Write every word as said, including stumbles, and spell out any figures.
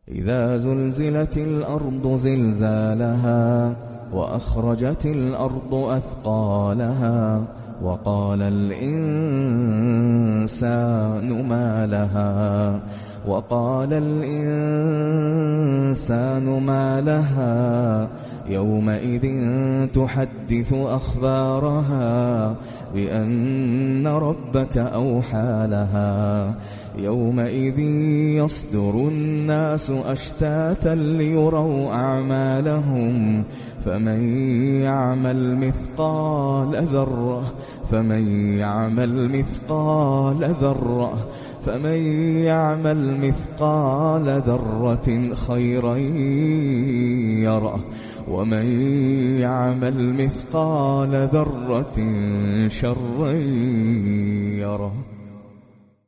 إذا زلزلت الأرض زلزالها وأخرجت الأرض أثقالها وقال الإنسان ما لها وقال الإنسان ما لها يومئذ تحدث أخبارها بأن ربك أوحى لها يومئذ يصدر الناس أشتاتا ليروا أعمالهم فمن يعمل مثقال ذرة فمن يعمل مثقال ذرة فمن يعمل مثقال ذرة خيرا يره ومن يعمل مثقال ذرة شرا يره.